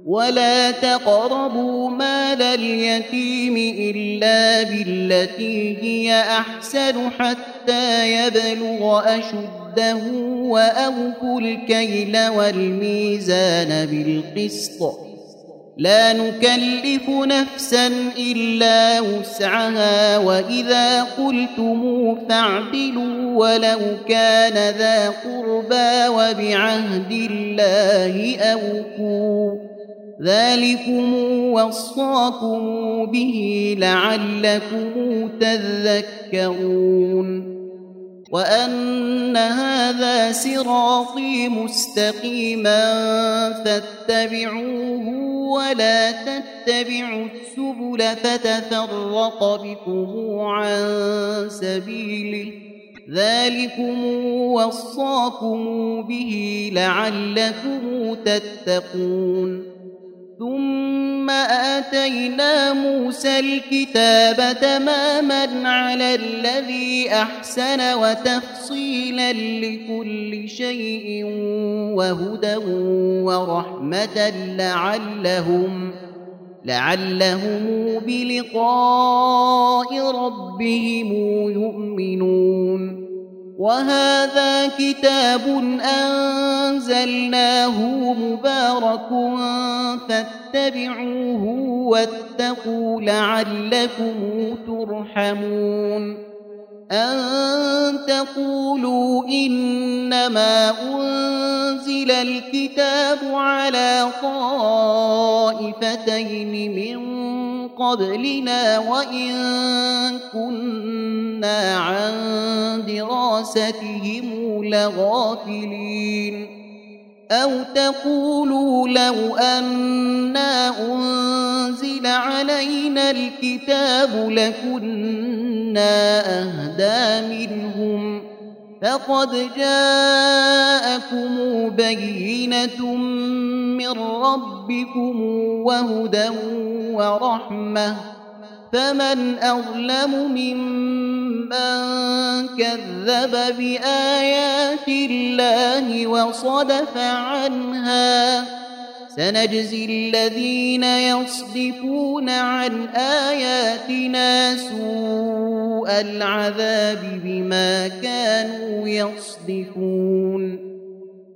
ولا تقربوا مال اليتيم إلا بالتي هي أحسن حتى يبلغ أشده وأوفوا الكيل والميزان بالقسط لا نكلف نفسا إلا وسعها وإذا قلتم فاعدلوا ولو كان ذا قربى وبعهد الله أوفوا ذلكم وصاكم به لعلكم تذكرون وأن هذا صراطي مستقيما فاتبعوه ولا تتبعوا السبل فتفرق بكم عن سبيله ذلكم وصاكم به لعلكم تتقون ثم آتينا موسى الكتاب تماما على الذي أحسن وتفصيلا لكل شيء وهدى ورحمة لعلهم بلقاء ربهم يؤمنون وهذا كتاب أنزلناه مبارك فاتبعوه واتقوا لعلكم ترحمون أن تقولوا إنما أنزل الكتاب على طائفتين من قبلنا وإن كنا عن دراستهم لغافلين أو تقولوا لو أنا أنزل علينا الكتاب لكنا أهدى منهم فقد جاءكم بينة من ربكم وهدى ورحمة فمن أظلم ممن كذب بآيات الله وصدف عنها سنجزي الذين يصدفون عن آياتنا سوء العذاب بما كانوا يصدفون